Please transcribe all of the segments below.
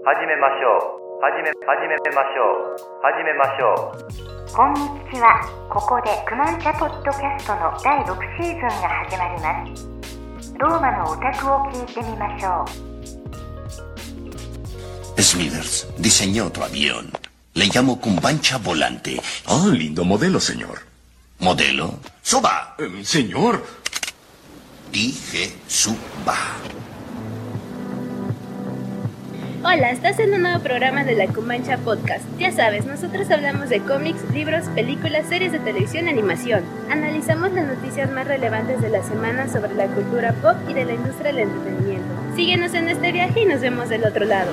始めましょう。始めましょう。始めましょう。 こんにちは。ここでクマンチャポッドキャストの第6シーズンが始まります。ローマのオタクを聞いてみましょう。Smithers diseñó otro avión. Le llamo Cumbancha Volante. Ah, lindo modelo, señor. ¿Modelo? ¡Suba! Señor. Dije suba. Hola, estás en un nuevo programa de la Cumancha Podcast. Ya sabes, nosotros hablamos de cómics, libros, películas, series de televisión y animación. Analizamos las noticias más relevantes de la semana sobre la cultura pop y de la industria del entretenimiento. Síguenos en este viaje y nos vemos del otro lado.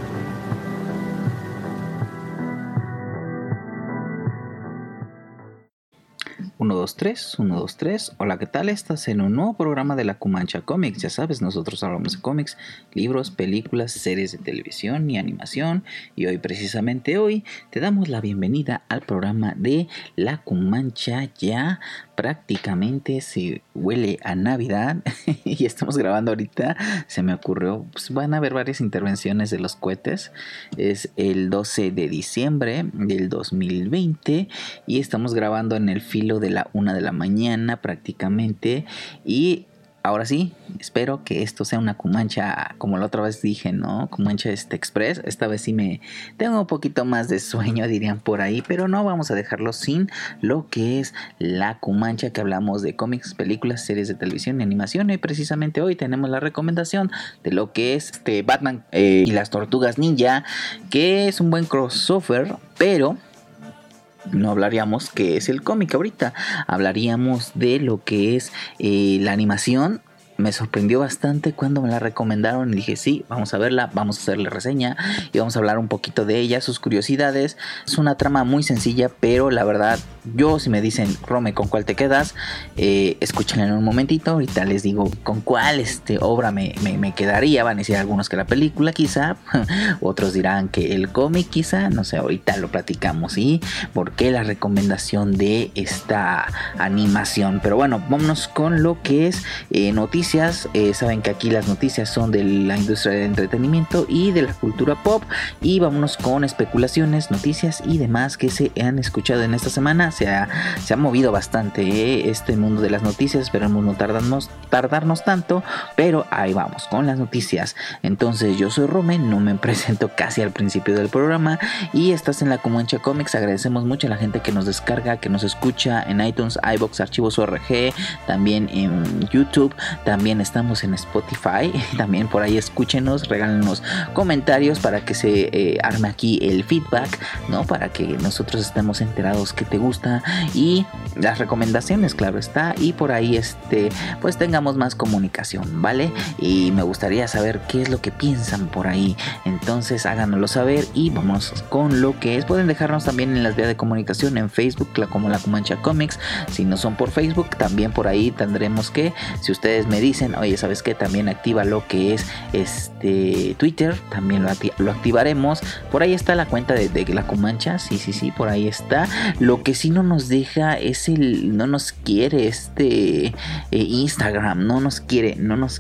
Uno, dos, tres. Hola, ¿qué tal? Estás en un nuevo programa de la Cumancha Comics. Ya sabes, nosotros hablamos de cómics, libros, películas, series de televisión y animación. Y precisamente hoy, te damos la bienvenida al programa de la Cumancha. Ya prácticamente se huele a Navidad y estamos grabando ahorita. Se me ocurrió, pues van a haber varias intervenciones de los cohetes. Es el 12 de diciembre del 2020 y estamos grabando en el filo de la 1 de la mañana prácticamente. Y ahora sí, espero que esto sea una Cumancha, como la otra vez dije, ¿no? Cumancha Express. Esta vez sí me tengo un poquito más de sueño, dirían por ahí, pero no vamos a dejarlo sin lo que es la Cumancha, que hablamos de cómics, películas, series de televisión y animación. Y precisamente hoy tenemos la recomendación de lo que es Batman y las Tortugas Ninja, que es un buen crossover, pero no hablaríamos que es el cómic ahorita, hablaríamos de lo que es la animación. Me sorprendió bastante cuando me la recomendaron y dije sí, vamos a verla, vamos a hacerle reseña y vamos a hablar un poquito de ella, sus curiosidades. Es una trama muy sencilla, pero la verdad, yo si me dicen, Rome, ¿con cuál te quedas? Escúchenla en un momentito, ahorita les digo con cuál obra me quedaría. Van a decir algunos que la película quizá, otros dirán que el cómic quizá, no sé, ahorita lo platicamos y por qué la recomendación de esta animación. Pero bueno, vámonos con lo que es noticias. Saben que aquí las noticias son de la industria del entretenimiento y de la cultura pop, y vámonos con especulaciones, noticias y demás que se han escuchado en esta semana. Se ha movido bastante este mundo de las noticias, esperamos no tardarnos tanto, pero ahí vamos con las noticias. Entonces yo soy Rome, no me presento casi al principio del programa y estás en la Cumancha Comics. Agradecemos mucho a la gente que nos descarga, que nos escucha en iTunes, iVoox, Archivos ORG, también en YouTube. También estamos en Spotify, también por ahí escúchenos, regálenos comentarios para que se arme aquí el feedback, ¿no? Para que nosotros estemos enterados que te gusta y las recomendaciones, claro está, y por ahí pues tengamos más comunicación, ¿vale? Y me gustaría saber qué es lo que piensan por ahí, entonces háganoslo saber y vamos con lo que es. Pueden dejarnos también en las vías de comunicación en Facebook, como la Cumancha Comics. Si no son por Facebook, también por ahí tendremos que, si ustedes me dicen, oye, ¿sabes qué? También activa lo que es Twitter, también lo activaremos. Por ahí está la cuenta de la Cumancha, sí, por ahí está. Lo que sí no nos deja es no nos quiere Instagram, no nos quiere.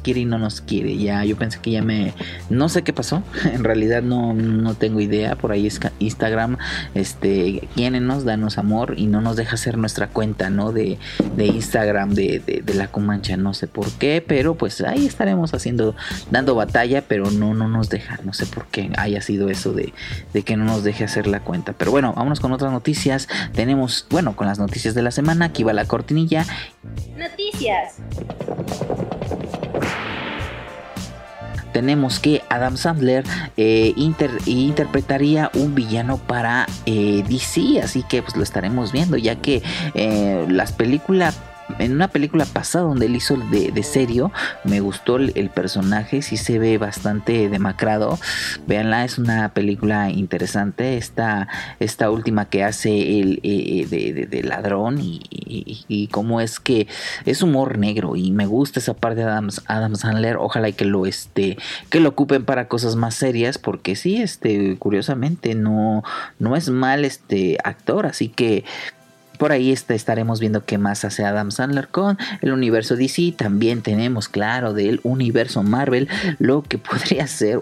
Ya, yo pensé que no sé qué pasó, en realidad no tengo idea. Por ahí es Instagram, quiérenos, danos amor y no nos deja hacer nuestra cuenta, ¿no? De Instagram de la Cumancha, no sé por qué, pero pues ahí estaremos dando batalla, pero no nos deja, no sé por qué haya sido eso de que no nos deje hacer la cuenta. Pero bueno, vámonos con otras noticias. Tenemos, con las noticias de la semana. Aquí va la cortinilla. Noticias. Tenemos que Adam Sandler interpretaría un villano para DC, así que pues lo estaremos viendo, ya que en una película pasada donde él hizo de serio, me gustó el personaje, sí se ve bastante demacrado. Véanla, es una película interesante. Esta última que hace de ladrón y cómo es que es humor negro y me gusta esa parte de Adam Sandler. Ojalá y que lo ocupen para cosas más serias, porque sí, curiosamente no es mal actor, así que por ahí estaremos viendo qué más hace Adam Sandler con el universo DC. También tenemos, claro, del universo Marvel, lo que podría ser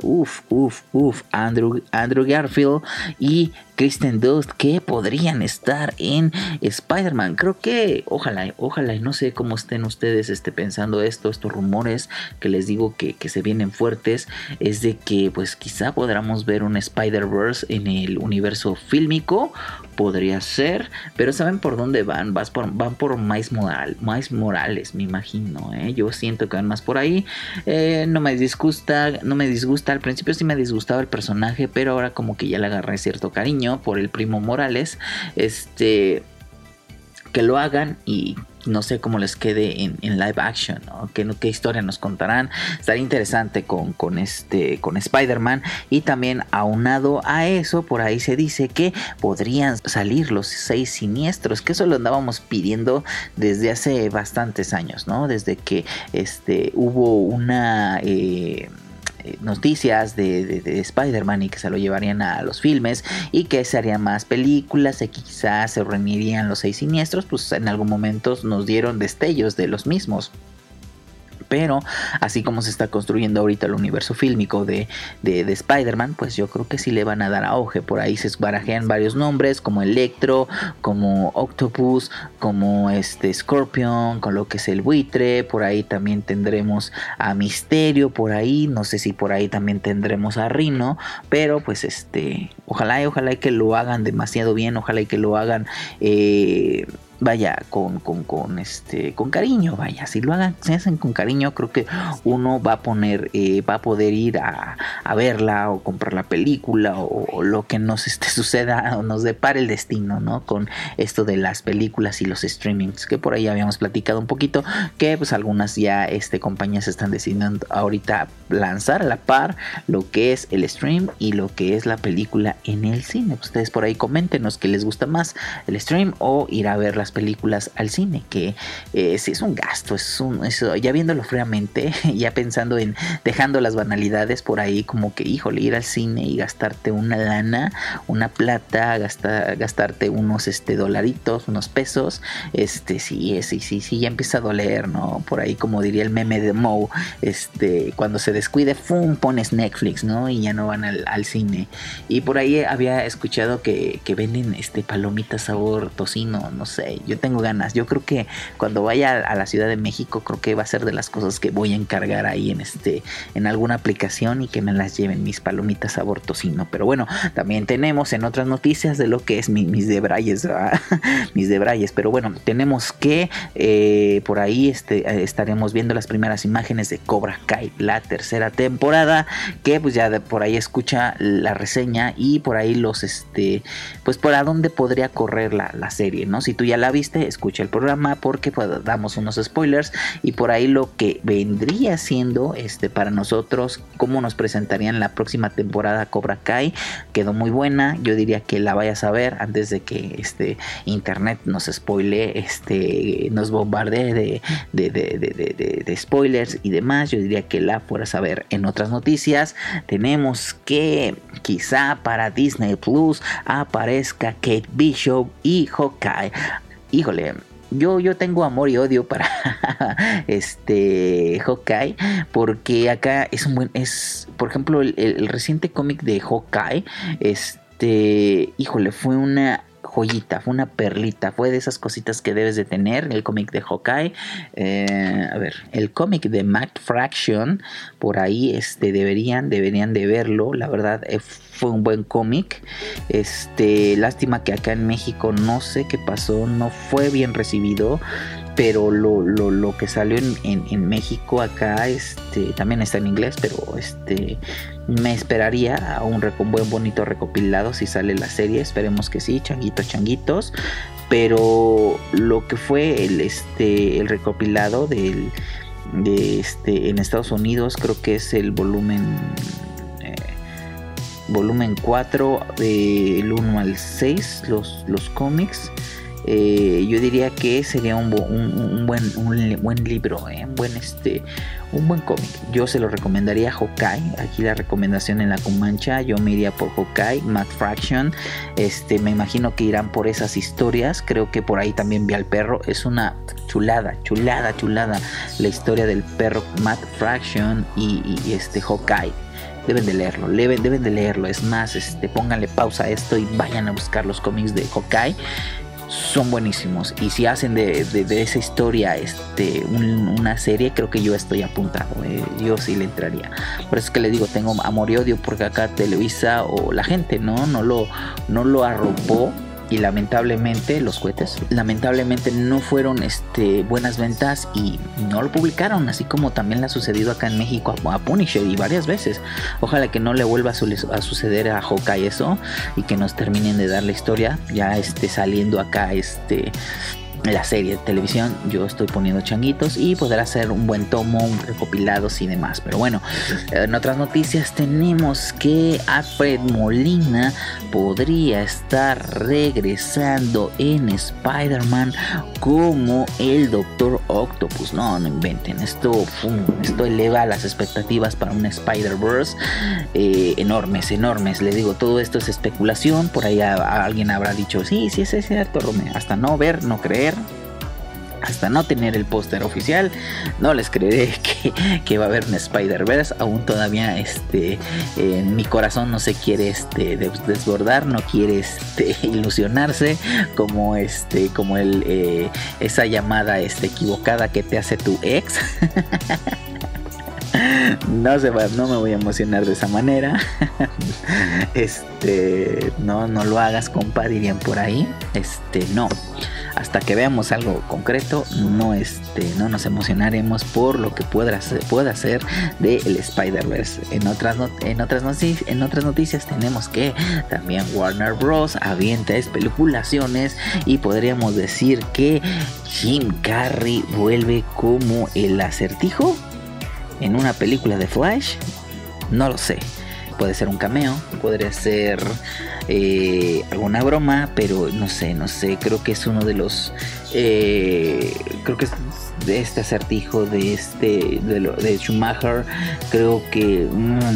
Andrew Garfield y Kristen Dunst, que podrían estar en Spider-Man. Creo que ojalá, y no sé cómo estén ustedes pensando estos rumores que les digo que se vienen fuertes, es de que pues quizá podamos ver un Spider-Verse en el universo fílmico. Podría ser, pero ¿saben por dónde van? Van por Miles Morales, me imagino, Yo siento que van más por ahí. No me disgusta, al principio sí me disgustaba el personaje, pero ahora como que ya le agarré cierto cariño por el primo Morales. Que lo hagan y no sé cómo les quede en live action, ¿no? ¿Qué historia nos contarán? Estaría interesante con Spider-Man. Y también aunado a eso, por ahí se dice que podrían salir los 6 siniestros, que eso lo andábamos pidiendo desde hace bastantes años, ¿no? Desde que hubo una noticias de Spider-Man y que se lo llevarían a los filmes y que se harían más películas y quizás se reunirían los 6 siniestros, pues en algún momento nos dieron destellos de los mismos. Pero así como se está construyendo ahorita el universo fílmico de Spider-Man, pues yo creo que sí le van a dar auge. Por ahí se barajean varios nombres como Electro, como Octopus, como Scorpion, con lo que es el buitre. Por ahí también tendremos a Misterio, por ahí, no sé si por ahí también tendremos a Rhino, pero pues ojalá y que lo hagan demasiado bien, ojalá y que lo hagan vaya con cariño. Vaya, si lo hacen con cariño, creo que uno va a poder ir a verla o comprar la película o lo que nos suceda o nos depare el destino, ¿no? Con esto de las películas y los streamings, que por ahí habíamos platicado un poquito, que pues algunas ya compañías están decidiendo ahorita lanzar a la par lo que es el stream y lo que es la película en el cine. Pues ustedes por ahí coméntenos qué les gusta más, el stream o ir a ver las películas al cine, que sí es un gasto, eso, ya viéndolo fríamente, ya pensando en dejando las banalidades por ahí, como que híjole, ir al cine y gastarte una lana, una plata, gastarte unos dolaritos, unos pesos, sí, ya empieza a doler, ¿no? Por ahí, como diría el meme de Moe, cuando se descuide, ¡fum!, pones Netflix, ¿no? Y ya no van al cine. Y por ahí había escuchado que venden palomitas sabor tocino, no sé, yo tengo ganas. Yo creo que cuando vaya a la Ciudad de México, creo que va a ser de las cosas que voy a encargar ahí en alguna aplicación y que me las lleven mis palomitas sabor tocino. Pero bueno, también tenemos en otras noticias de lo que es mis debrayes, mis debrayes. Pero bueno, tenemos que por ahí estaremos viendo las primeras imágenes de Cobra Kai, la tercera temporada, que pues ya por ahí escucha la reseña y por ahí pues por a dónde podría correr la serie, ¿no? Si tú ya la viste, escucha el programa porque pues damos unos spoilers y por ahí lo que vendría siendo para nosotros, cómo nos presentarían la próxima temporada Cobra Kai. Quedó muy buena, yo diría que la vayas a ver antes de que internet nos spoile, nos bombardee de spoilers y demás. Yo diría que la fueras a ver. En otras noticias tenemos que quizá para Disney Plus aparezca Kate Bishop y Hawkeye. Híjole, yo tengo amor y odio para Hawkeye, porque acá es por ejemplo el reciente cómic de Hawkeye, híjole, fue una joyita, fue una perlita, fue de esas cositas que debes de tener, el cómic de Hawkeye. A ver, el cómic de Matt Fraction, por ahí deberían de verlo, la verdad fue un buen cómic. Lástima que acá en México no sé qué pasó, no fue bien recibido, pero lo que salió en México acá también está en inglés, pero me esperaría a un buen bonito recopilado si sale la serie. Esperemos que sí, changuitos. Pero lo que fue el recopilado en Estados Unidos, creo que es el volumen 4 del 1 al 6, los cómics. yo diría que sería un buen libro, un buen cómic. Yo se lo recomendaría a Hawkeye. Aquí la recomendación en la Comancha, yo me iría por Hawkeye, Matt Fraction. Me imagino que irán por esas historias. Creo que por ahí también vi al perro. Es una chulada la historia del perro Matt Fraction y Hawkeye. Deben de leerlo. Es más, pónganle pausa a esto y vayan a buscar los cómics de Hawkeye. Son buenísimos. Y si hacen de esa historia una serie, creo que yo estoy apuntado. Yo sí le entraría. Por eso es que les digo, tengo amor y odio, porque acá Televisa o la gente no lo arropó. Y lamentablemente los cohetes no fueron buenas ventas y no lo publicaron, así como también le ha sucedido acá en México a Punisher y varias veces. Ojalá que no le vuelva a suceder a Hawkeye eso, y que nos terminen de dar la historia ya saliendo acá la serie de televisión. Yo estoy poniendo changuitos y poder hacer un buen tomo, recopilados y demás. Pero bueno, en otras noticias tenemos que Alfred Molina podría estar regresando en Spider-Man como el Doctor Octopus. No inventen, esto eleva las expectativas para un Spider-Verse enormes. Les digo, todo esto es especulación. Por ahí alguien habrá dicho, sí, es cierto, Rome. Hasta no ver, no creer, hasta no tener el póster oficial, no les creeré que va a haber un Spider-Verse. Aún todavía en mi corazón no se quiere desbordar, no quiere ilusionarse como esa llamada equivocada que te hace tu ex. No me voy a emocionar de esa manera. No lo hagas, compa, dirían por ahí. No. Hasta que veamos algo concreto, no nos emocionaremos por lo que pueda hacer del Spider-Verse. En otras noticias tenemos que también Warner Bros. Avienta especulaciones y podríamos decir que Jim Carrey vuelve como el Acertijo en una película de Flash. No lo sé. Puede ser un cameo, podría ser alguna broma, pero no sé. Creo que es uno de los creo que es de este acertijo de Schumacher. Creo que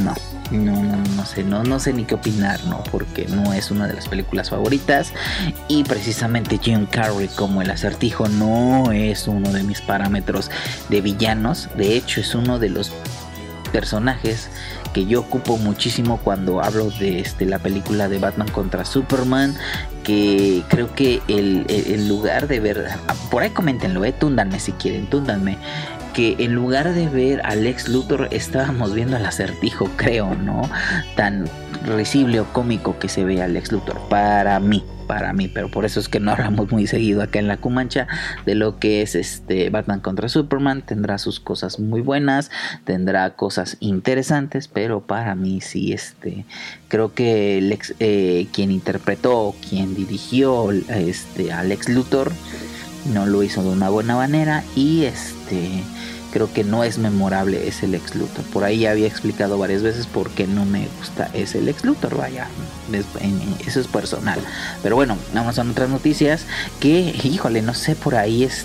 no sé ni qué opinar, porque no es una de las películas favoritas, y precisamente Jim Carrey como el Acertijo no es uno de mis parámetros de villanos. De hecho, es uno de los personajes que yo ocupo muchísimo cuando hablo de la película de Batman contra Superman, que creo que el lugar de ver, por ahí coméntenlo, túndanme si quieren, que en lugar de ver a Lex Luthor estábamos viendo al Acertijo, creo, ¿no? Tan risible o cómico que se ve a Lex Luthor para mí, pero por eso es que no hablamos muy seguido acá en la Comancha de lo que es Batman contra Superman. Tendrá sus cosas muy buenas, tendrá cosas interesantes, pero para mí sí, creo que quien interpretó, quien dirigió a Lex Luthor no lo hizo de una buena manera, y creo que no es memorable ese Lex Luthor. Por ahí ya había explicado varias veces por qué no me gusta ese Lex Luthor. Vaya, eso es personal. Pero bueno, vamos a otras noticias. Que, híjole, no sé por ahí a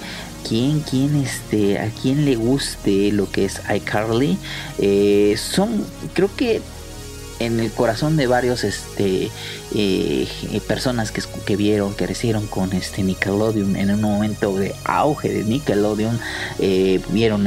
quién le guste lo que es iCarly. Creo que en el corazón de varios personas que vieron, que crecieron con Nickelodeon, en un momento de auge de Nickelodeon, vieron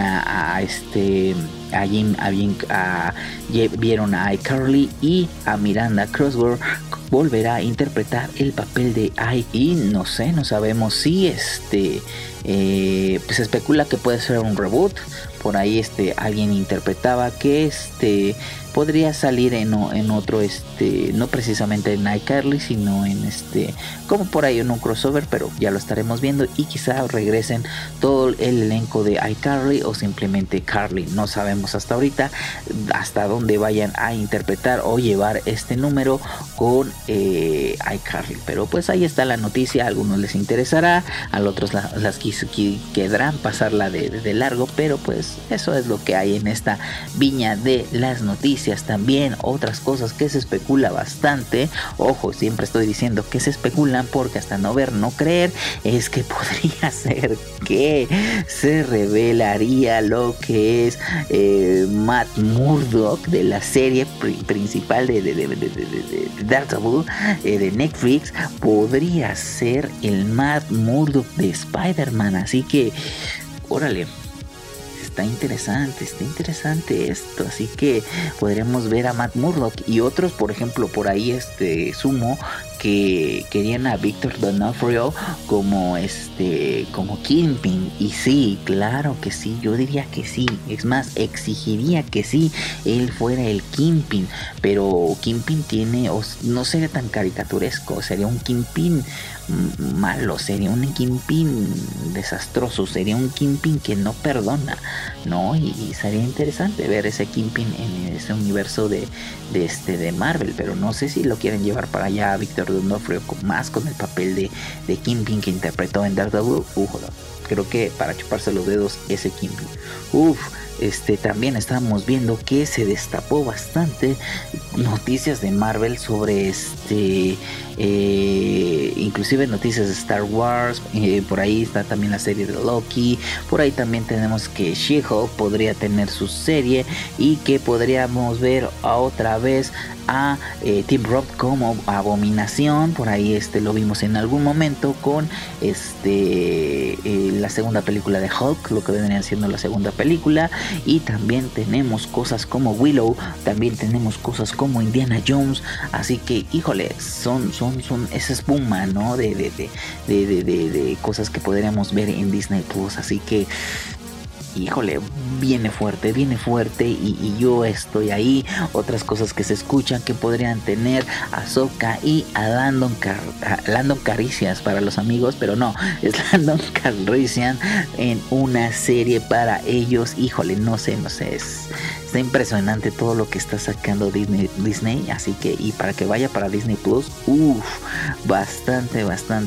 vieron a iCarly, y a Miranda Cosgrove volverá a interpretar el papel de Ike, y no sabemos si pues se especula que puede ser un reboot. Por ahí alguien interpretaba que podría salir en otro, no precisamente en iCarly, sino en como por ahí en un crossover, pero ya lo estaremos viendo, y quizá regresen todo el elenco de iCarly o simplemente Carly. No sabemos hasta ahorita hasta dónde vayan a interpretar o llevar este número con iCarly, pero pues ahí está la noticia. A algunos les interesará, a otros las quedarán pasarla de largo, pero pues eso es lo que hay en esta viña de las noticias noticias también, otras cosas que se especula bastante. Ojo, siempre estoy diciendo que se especulan porque hasta no ver, no creer, es que podría ser que se revelaría lo que es Matt Murdock de la serie principal de Daredevil de Netflix. Podría ser el Matt Murdock de Spider-Man, así que órale, está interesante esto, así que podremos ver a Matt Murdock y otros, por ejemplo, por ahí sumo que querían a Victor D'Onofrio como Kingpin, y sí, claro que sí, yo diría que sí, es más, exigiría que sí, él fuera el Kingpin, pero Kingpin no sería tan caricaturesco, sería un Kingpin malo, sería un Kingpin desastroso, sería un Kingpin que no perdona, ¿no? Y sería interesante ver ese Kingpin en ese universo de Marvel, pero no sé si lo quieren llevar para allá a Victor D'Onofrio más con el papel de Kingpin que interpretó en Daredevil. Creo que para chuparse los dedos ese Kingpin. También estábamos viendo que se destapó bastante noticias de Marvel sobre inclusive noticias de Star Wars, por ahí está también la serie de Loki, por ahí también tenemos que She-Hulk podría tener su serie y que podríamos ver otra vez a Tim Roth como Abominación. Por ahí lo vimos en algún momento con la segunda película de Hulk, lo que vendría siendo la segunda película, y también tenemos cosas como Willow, también tenemos cosas como Indiana Jones, así que híjole, son esa espuma, ¿no? de cosas que podríamos ver en Disney Plus, así que híjole, viene fuerte y yo estoy ahí. Otras cosas que se escuchan que podrían tener a Ahsoka y a Landon Calrissian para los amigos, pero no, es Landon Calrissian en una serie para ellos. Híjole, no sé, está impresionante todo lo que está sacando Disney, así que, y para que vaya para Disney Plus, bastante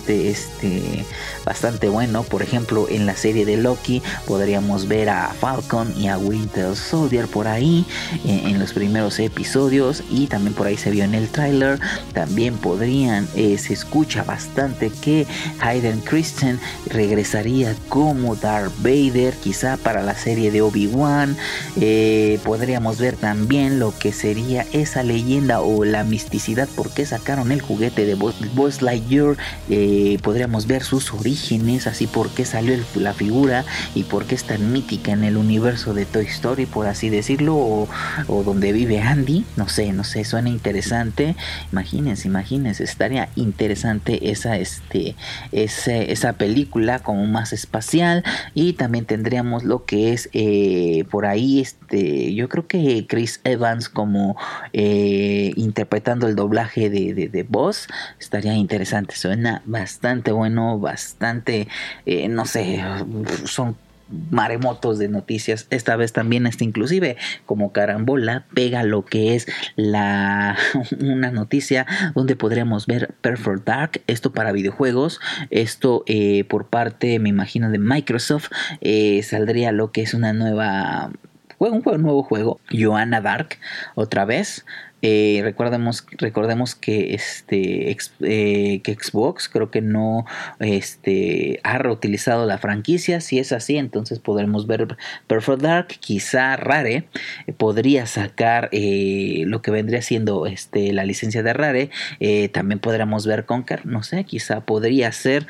bueno. Por ejemplo, en la serie de Loki podríamos ver a Falcon y a Winter Soldier por ahí en los primeros episodios, y también por ahí se vio en el tráiler. También se escucha bastante que Hayden Christensen regresaría como Darth Vader, quizá para la serie de Obi-Wan. Podríamos ver también lo que sería esa leyenda o la misticidad, por qué sacaron el juguete de Buzz Lightyear. Podríamos ver sus orígenes, así por qué salió la figura y por qué es tan mítica en el universo de Toy Story, por así decirlo, o donde vive Andy. No sé, suena interesante. Imagínense, estaría interesante esa película como más espacial. Y también tendríamos lo que es por ahí yo creo que Chris Evans como interpretando el doblaje de Buzz, estaría interesante. Suena bastante bueno, bastante no sé, son maremotos de noticias. Esta vez también inclusive como carambola pega lo que es una noticia donde podremos ver Perfect Dark, esto para videojuegos, esto por parte, me imagino, de Microsoft. Saldría lo que es un nuevo juego, Joanna Dark, otra vez. Recordemos que que Xbox creo que no ha reutilizado la franquicia. Si es así, entonces podremos ver Perfect Dark. Quizá Rare podría sacar lo que vendría siendo la licencia de Rare. También podríamos ver Conker, no sé, quizá podría ser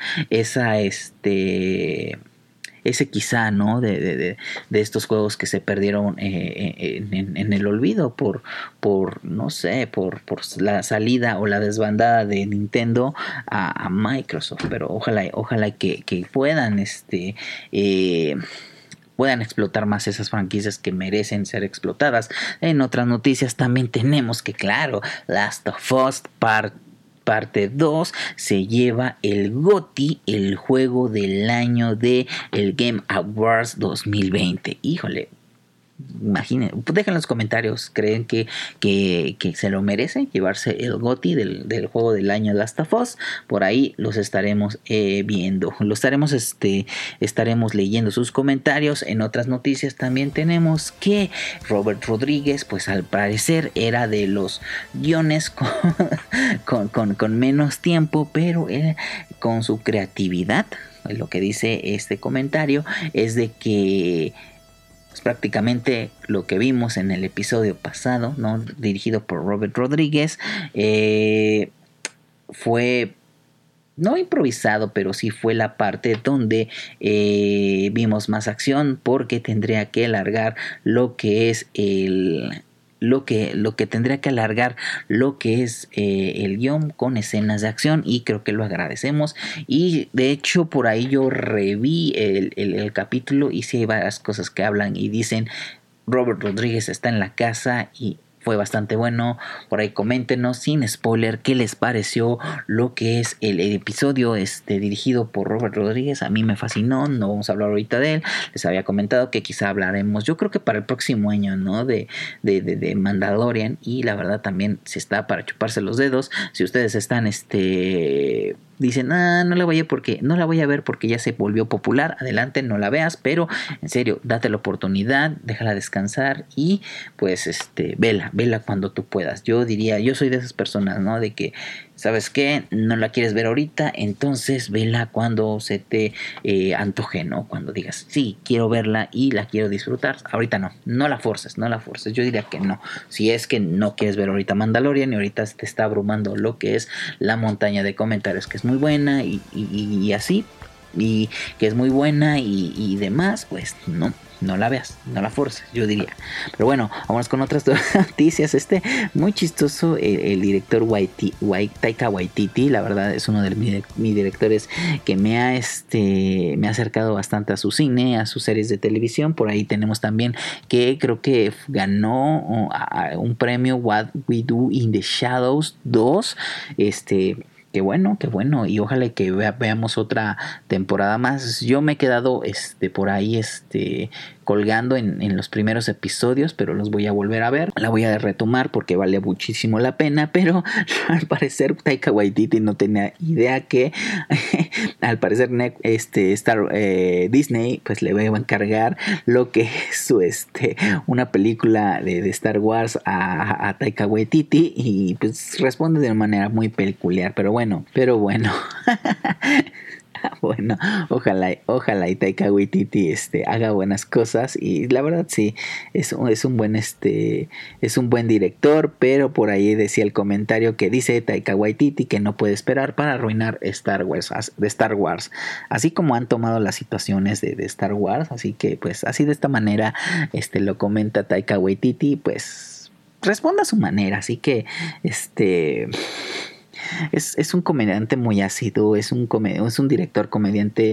ese quizá, ¿no? De estos juegos que se perdieron en el olvido por no sé, por la salida o la desbandada de Nintendo a Microsoft. Pero ojalá que puedan puedan explotar más esas franquicias que merecen ser explotadas. En otras noticias también tenemos que, claro, Last of Us Parte 2 se lleva el GOTY, el juego del año de el Game Awards 2020. Híjole, Imaginen, dejen en los comentarios, ¿creen que se lo merece llevarse el GOTY del juego del año Last of Us? Por ahí los estaremos viendo, estaremos leyendo sus comentarios. En otras noticias también tenemos que Robert Rodríguez, pues al parecer era de los guiones con menos tiempo, pero con su creatividad. Lo que dice este comentario es de que prácticamente lo que vimos en el episodio pasado, ¿no?, dirigido por Robert Rodríguez, fue no improvisado, pero sí fue la parte donde vimos más acción, porque tendría que alargar lo que es el guión con escenas de acción, y creo que lo agradecemos. Y de hecho por ahí yo reví el capítulo y sí hay varias cosas que hablan y dicen Robert Rodríguez está en la casa, y fue bastante bueno. Por ahí coméntenos sin spoiler qué les pareció lo que es el episodio dirigido por Robert Rodríguez. A mí me fascinó, no vamos a hablar ahorita de él. Les había comentado que quizá hablaremos, yo creo que para el próximo año, ¿no?, de Mandalorian, y la verdad también se está para chuparse los dedos. Si ustedes están dicen, no la voy a ver porque ya se volvió popular, adelante, no la veas, pero en serio, date la oportunidad, déjala descansar y pues vela cuando tú puedas. Yo soy de esas personas, ¿no?, de que, ¿sabes qué? No la quieres ver ahorita, entonces vela cuando se te antoje, ¿no? Cuando digas, sí, quiero verla y la quiero disfrutar. Ahorita no la forces. Yo diría que no. Si es que no quieres ver ahorita Mandalorian y ahorita te está abrumando lo que es la montaña de comentarios, que es muy buena y así, y que es muy buena y demás, pues no la veas, no la forces, yo diría. Pero bueno, vamos con otras noticias. Muy chistoso, el director Taika Waititi, la verdad es uno de mis directores que me ha acercado bastante a su cine, a sus series de televisión. Por ahí tenemos también que creo que ganó un premio What We Do in the Shadows 2. Qué bueno, y ojalá que veamos otra temporada más. Yo me he quedado por ahí colgando en los primeros episodios, pero los voy a volver a ver. La voy a retomar porque vale muchísimo la pena, pero al parecer Taika Waititi no tenía idea que al parecer Disney pues le va a encargar lo que es una película de Star Wars a Taika Waititi, y pues responde de una manera muy peculiar, pero bueno. Bueno, ojalá y Taika Waititi haga buenas cosas, y la verdad sí es un buen director, pero por ahí decía el comentario que dice Taika Waititi que no puede esperar para arruinar Star Wars, así como han tomado las situaciones de Star Wars. Así que pues así de esta manera lo comenta Taika Waititi, pues responda a su manera. Así que es un comediante muy ácido, es un director comediante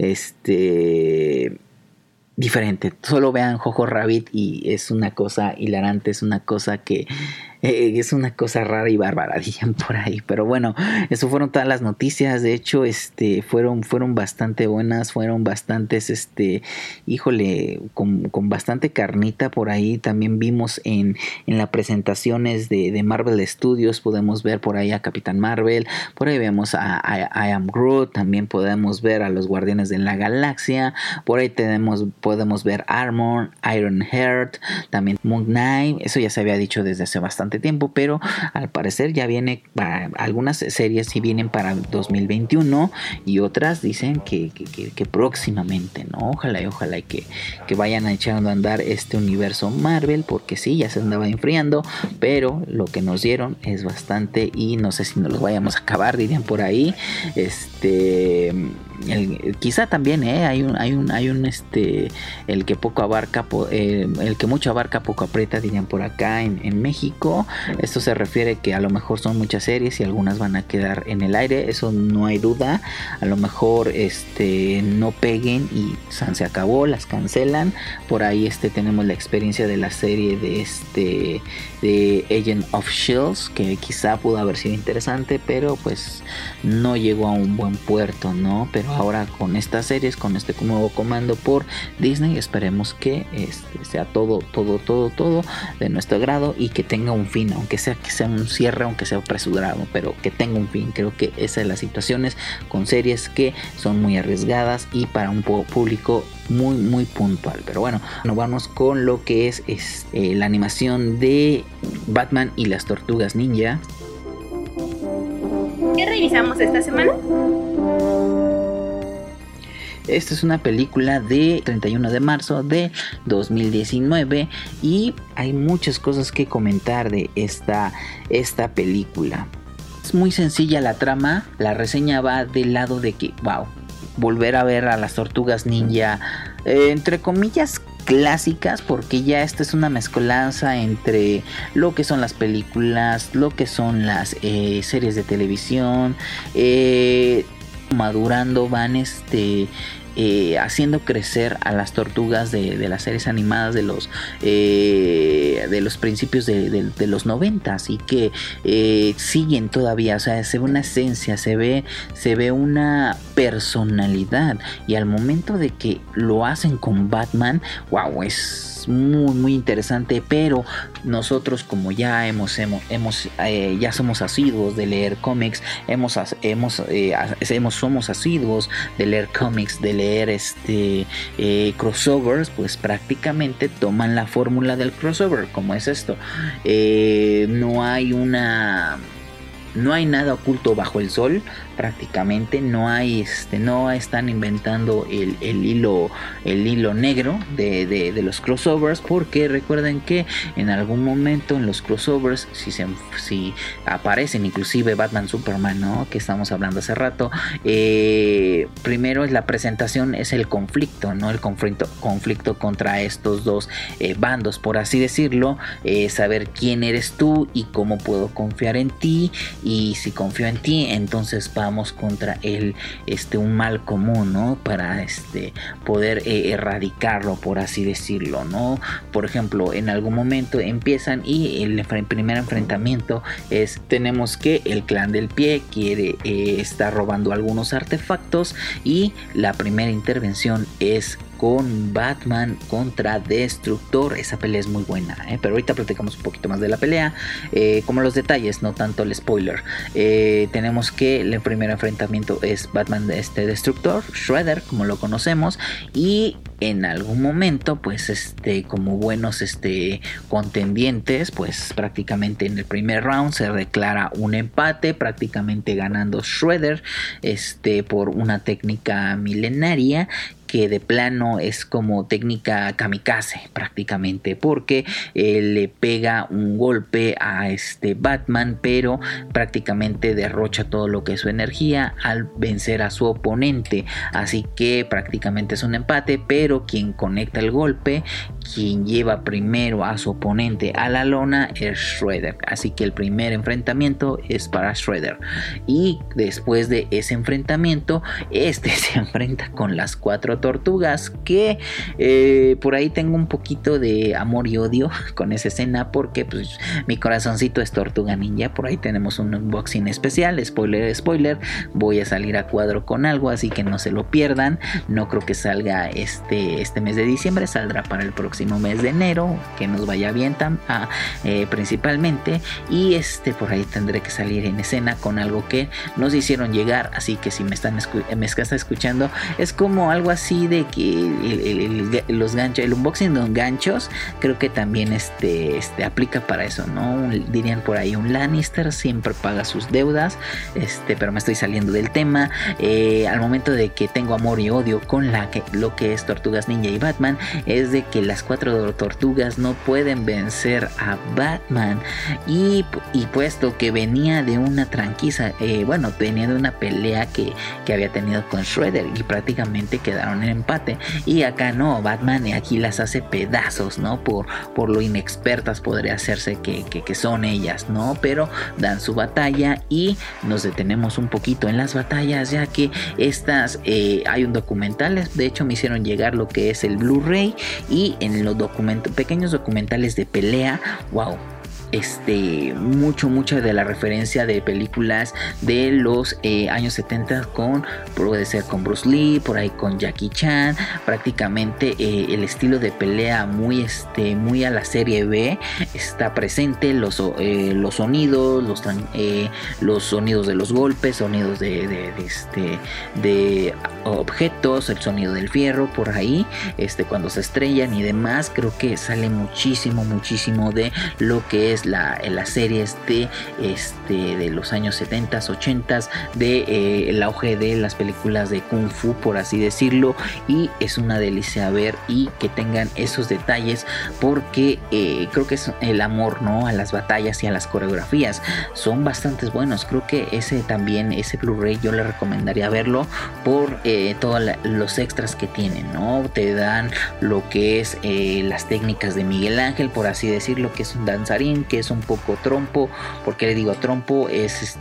diferente. Solo vean Jojo Rabbit y es una cosa hilarante, es una cosa que es una cosa rara y bárbara, dirían por ahí. Pero bueno, eso fueron todas las noticias. De hecho, fueron bastante buenas, fueron bastantes, con bastante carnita por ahí. También vimos en las presentaciones de Marvel Studios, podemos ver por ahí a Capitán Marvel, por ahí vemos a I Am Groot, también podemos ver a los Guardianes de la Galaxia, por ahí podemos ver Armor, Ironheart, también Moon Knight. Eso ya se había dicho desde hace bastante tiempo, pero al parecer ya viene algunas series sí vienen para 2021 y otras dicen que próximamente, ¿no? Ojalá y que vayan echando a andar este universo Marvel, porque sí, ya se andaba enfriando, pero lo que nos dieron es bastante, y no sé si nos los vayamos a acabar, dirían por ahí. Quizá también hay un el que poco abarca, el que mucho abarca poco aprieta, dirían por acá en México. Esto se refiere que a lo mejor son muchas series y algunas van a quedar en el aire, eso no hay duda. A lo mejor no peguen y se acabó, las cancelan. Por ahí tenemos la experiencia de la serie de Agent of Shields, que quizá pudo haber sido interesante, pero pues no llegó a un buen puerto, ¿no? Pero pero ahora con estas series, con este nuevo comando por Disney, esperemos que sea todo de nuestro agrado y que tenga un fin, aunque sea un cierre, aunque sea apresurado, pero que tenga un fin. Creo que esa es las situaciones con series que son muy arriesgadas y para un público muy puntual. Pero bueno, nos vamos con lo que es la animación de Batman y las Tortugas Ninja. ¿Qué revisamos esta semana? Esta es una película de 31 de marzo de 2019 y hay muchas cosas que comentar de esta película. Es muy sencilla la trama, la reseña va del lado de que, wow, volver a ver a las Tortugas Ninja, entre comillas, clásicas, porque ya esta es una mezcolanza entre lo que son las películas, lo que son las series de televisión, madurando, van haciendo crecer a las tortugas de las series animadas de los principios de los 90, así que siguen todavía, o sea, se ve una esencia, se ve una personalidad, y al momento de que lo hacen con Batman, wow, es muy interesante. Pero nosotros, como ya ya somos asiduos de leer cómics, somos asiduos de leer cómics, de leer crossovers, pues prácticamente toman la fórmula del crossover. ¿Cómo es esto? No hay nada oculto bajo el sol, prácticamente no están inventando el hilo negro de los crossovers, porque recuerden que en algún momento en los crossovers, si aparecen inclusive Batman, Superman, ¿no?, que estamos hablando hace rato, primero es la presentación, es el conflicto, ¿no?, el conflicto contra estos dos bandos, por así decirlo, saber quién eres tú y cómo puedo confiar en ti, y si confío en ti, entonces vamos contra un mal común, ¿no?, para poder erradicarlo, por así decirlo, ¿no? Por ejemplo, en algún momento empiezan y el primer enfrentamiento tenemos que el clan del pie quiere estar robando algunos artefactos, y la primera intervención es con Batman contra Destructor. Esa pelea es muy buena, pero ahorita platicamos un poquito más de la pelea, como los detalles, no tanto el spoiler. Tenemos que el primer enfrentamiento es Batman Destructor, Shredder como lo conocemos, y en algún momento pues como buenos contendientes, pues prácticamente en el primer round se declara un empate, prácticamente ganando Shredder por una técnica milenaria que de plano es como técnica kamikaze prácticamente, porque le pega un golpe a Batman, pero prácticamente derrocha todo lo que es su energía al vencer a su oponente, así que prácticamente es un empate, pero quien conecta el golpe, quien lleva primero a su oponente a la lona, es Shredder, así que el primer enfrentamiento es para Shredder, y después de ese enfrentamiento se enfrenta con las cuatro tortugas, que por ahí tengo un poquito de amor y odio con esa escena, porque pues mi corazoncito es Tortuga Ninja. Por ahí tenemos un unboxing especial, spoiler, voy a salir a cuadro con algo, así que no se lo pierdan. No creo que salga este mes de diciembre, saldrá para el próximo mes de enero, que nos vaya bien principalmente, y por ahí tendré que salir en escena con algo que nos hicieron llegar, así que si me están escuchando, es como algo así de que los ganchos, el unboxing de ganchos, creo que también aplica para eso, ¿no? Dirían por ahí, un Lannister siempre paga sus deudas, pero me estoy saliendo del tema. Al momento de que tengo amor y odio con lo que es Tortugas Ninja y Batman, es de que las cuatro tortugas no pueden vencer a Batman, y puesto que venía de una venía de una pelea que había tenido con Shredder, y prácticamente quedaron en empate, y acá no, Batman aquí las hace pedazos, ¿no? Por lo inexpertas podría hacerse que son ellas, ¿no? Pero dan su batalla y nos detenemos un poquito en las batallas, ya que hay un documental, de hecho me hicieron llegar lo que es el Blu-ray, y en los pequeños documentales de pelea, wow, mucha de la referencia de películas de los años 70 puede ser con Bruce Lee, por ahí con Jackie Chan. Prácticamente el estilo de pelea muy a la serie B está presente. Los sonidos, los sonidos de los golpes, sonidos de objetos, el sonido del fierro por ahí, cuando se estrellan y demás. Creo que sale muchísimo de lo que es las series de los años 70s, 80s, el auge de las películas de Kung Fu, por así decirlo, y es una delicia ver y que tengan esos detalles, porque creo que es el amor, ¿no?, a las batallas y a las coreografías, son bastante buenos. Creo que ese Blu-ray yo le recomendaría verlo por todos los extras que tienen, ¿no? Te dan lo que es las técnicas de Miguel Ángel, por así decirlo, que es un danzarín, que es un poco trompo. ¿Por qué le digo trompo? Es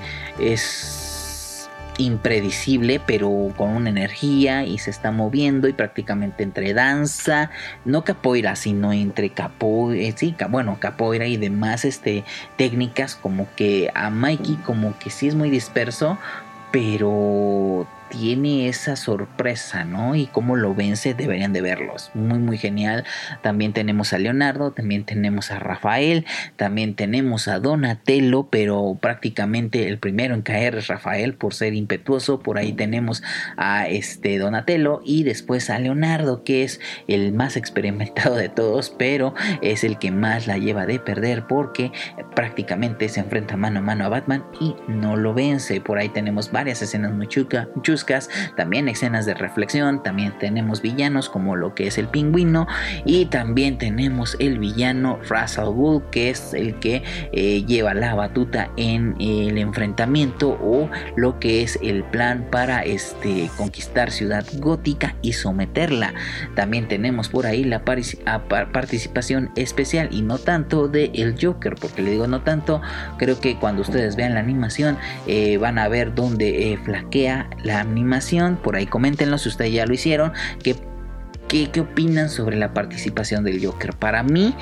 impredecible, pero con una energía, y se está moviendo, y prácticamente entre danza, no capoeira, sino entre capoeira y demás técnicas, como que a Mikey como que sí es muy disperso, pero tiene esa sorpresa, ¿no? Y cómo lo vence, deberían de verlos. Muy genial. También tenemos a Leonardo, también tenemos a Rafael, también tenemos a Donatello, pero prácticamente el primero en caer es Rafael por ser impetuoso. Por ahí tenemos a Donatello, y después a Leonardo, que es el más experimentado de todos, pero es el que más la lleva de perder, porque prácticamente se enfrenta mano a mano a Batman y no lo vence. Por ahí tenemos varias escenas muy chuscas, también escenas de reflexión. También tenemos villanos como lo que es el Pingüino, y también tenemos el villano Ra's al Ghul, que es el que lleva la batuta en el enfrentamiento, o lo que es el plan para conquistar Ciudad Gótica y someterla. También tenemos por ahí la participación especial, y no tanto de el Joker. Porque le digo no tanto, creo que cuando ustedes vean la animación van a ver dónde flaquea la animación. Por ahí coméntenlo si ustedes ya lo hicieron. ¿Qué opinan sobre la participación del Joker? Para mí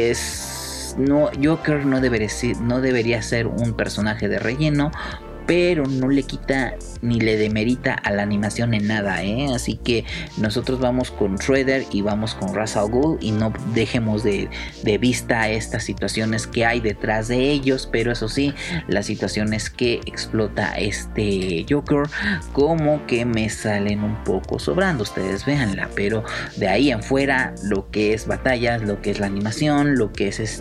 Joker no debería ser un personaje de relleno, pero no le quita ni le demerita a la animación en nada, Así que nosotros vamos con Shredder y vamos con Ra's al Ghul, y no dejemos de vista estas situaciones que hay detrás de ellos. Pero eso sí, las situaciones que explota Joker como que me salen un poco sobrando, ustedes véanla. Pero de ahí en fuera, lo que es batallas, lo que es la animación, lo que es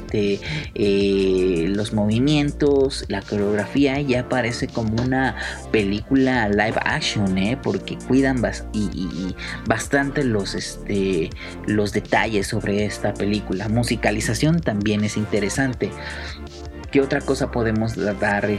los movimientos, la coreografía, ya parece como una película live action, porque cuidan bastante los detalles sobre esta película. Musicalización también es interesante. ¿Qué otra cosa podemos dar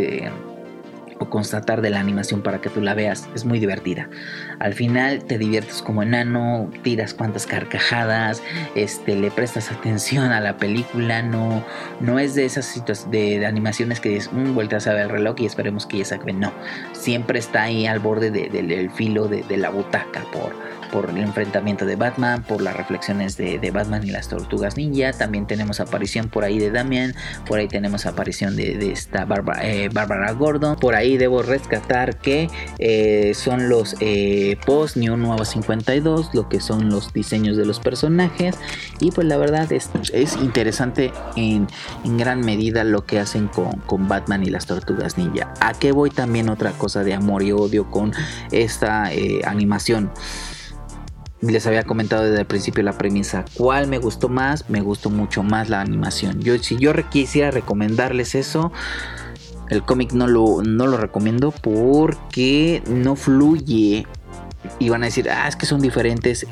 o constatar de la animación para que tú la veas? Es muy divertida. Al final te diviertes como enano, tiras cuantas carcajadas, le prestas atención a la película. No es de esas situaciones de animaciones que dices, vueltas a ver el reloj y esperemos que ya se acabe. No, siempre está ahí al borde del filo de la butaca por el enfrentamiento de Batman, por las reflexiones de Batman y las Tortugas Ninja. También tenemos aparición por ahí de Damian, por ahí tenemos aparición de esta Bárbara Gordon. Por ahí debo rescatar que son los post New Nueva 52, lo que son los diseños de los personajes, y pues la verdad es interesante en gran medida lo que hacen con Batman y las Tortugas Ninja. ¿A qué voy? También otra cosa de amor y odio con esta animación. Les había comentado desde el principio la premisa. ¿Cuál me gustó más? Me gustó mucho más la animación. Si yo quisiera recomendarles eso, el cómic no lo recomiendo porque no fluye. Y van a decir, es que son diferentes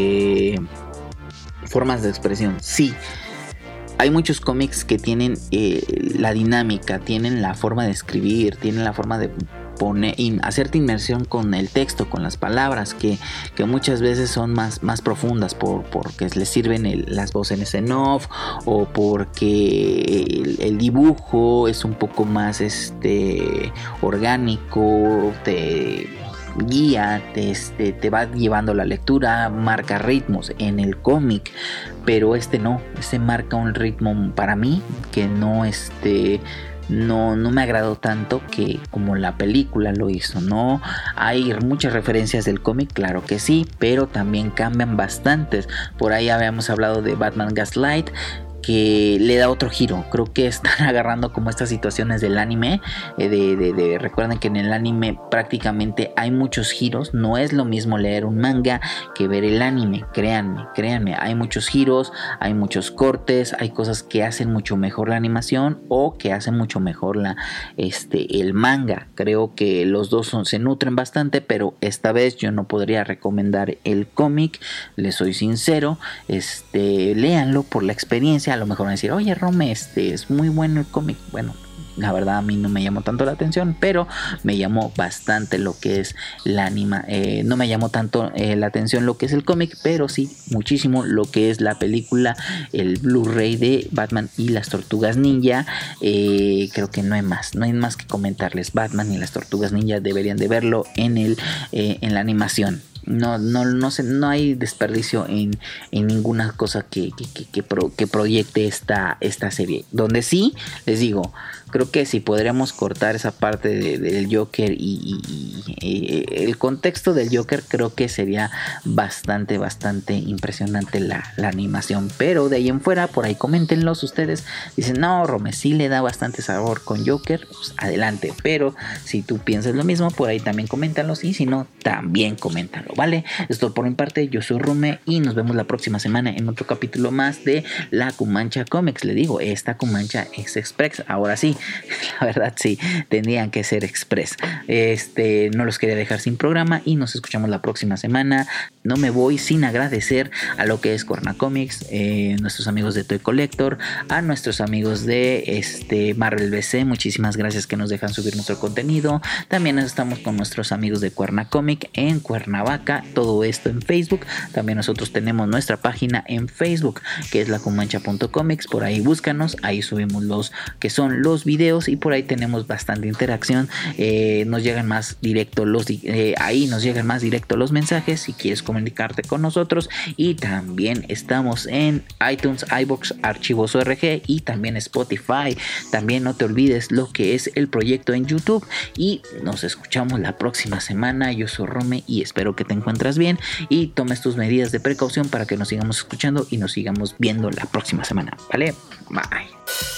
formas de expresión. Sí, hay muchos cómics que tienen la dinámica, tienen la forma de escribir, tienen la forma de hacerte inmersión con el texto, con las palabras, que muchas veces son más profundas porque les sirven las voces en off, o porque el dibujo es un poco más orgánico, guía, te va llevando la lectura, marca ritmos en el cómic, pero no, marca un ritmo para mí que no me agradó tanto que como la película lo hizo, ¿no? Hay muchas referencias del cómic, claro que sí, pero también cambian bastantes. Por ahí habíamos hablado de Batman Gaslight, que le da otro giro. Creo que están agarrando como estas situaciones del anime. Recuerden que en el anime prácticamente hay muchos giros. No es lo mismo leer un manga que ver el anime. Créanme. Hay muchos giros, hay muchos cortes, hay cosas que hacen mucho mejor la animación o que hacen mucho mejor el manga. Creo que los dos se nutren bastante, pero esta vez yo no podría recomendar el cómic. Les soy sincero. Léanlo por la experiencia. A lo mejor van a decir, oye Rome, es muy bueno el cómic. Bueno, la verdad a mí no me llamó tanto la atención, pero me llamó bastante lo que es la anima. No me llamó tanto la atención lo que es el cómic, pero sí muchísimo lo que es la película, el Blu-ray de Batman y las Tortugas Ninja. Creo que no hay más que comentarles. Batman y las Tortugas Ninja deberían de verlo en la animación. No hay desperdicio en ninguna cosa que proyecte esta serie. Donde sí, les digo, creo que si podríamos cortar esa parte del Joker y el contexto del Joker, creo que sería bastante impresionante la animación. Pero de ahí en fuera, por ahí coméntenlos ustedes. Dicen, no, Rome, sí le da bastante sabor con Joker, pues adelante. Pero si tú piensas lo mismo, por ahí también coméntalos. Y si no, también coméntalo, ¿vale? Esto por mi parte, yo soy Rome y nos vemos la próxima semana en otro capítulo más de La Cumancha Comics. Le digo, esta Cumancha es Express. Ahora sí, la verdad sí, tendrían que ser Express. No los quería dejar sin programa y nos escuchamos la próxima semana. No me voy sin agradecer a lo que es Cuerna Comics, nuestros amigos de Toy Collector, a nuestros amigos de Marvel BC. Muchísimas gracias que nos dejan subir nuestro contenido. También estamos con nuestros amigos de Cuerna Comic en Cuernavaca. Todo esto en Facebook. También nosotros tenemos nuestra página en Facebook, que es lacumancha.comics. Por ahí búscanos, ahí subimos los videos y por ahí tenemos bastante interacción. Nos llegan más directo ahí nos llegan más directo los mensajes si quieres comunicarte con nosotros. Y también estamos en iTunes, iVoox, Archivos ORG y también Spotify. También no te olvides lo que es el proyecto en YouTube y nos escuchamos la próxima semana. Yo soy Rome y espero que te encuentres bien y tomes tus medidas de precaución para que nos sigamos escuchando y nos sigamos viendo la próxima semana, ¿vale? Bye.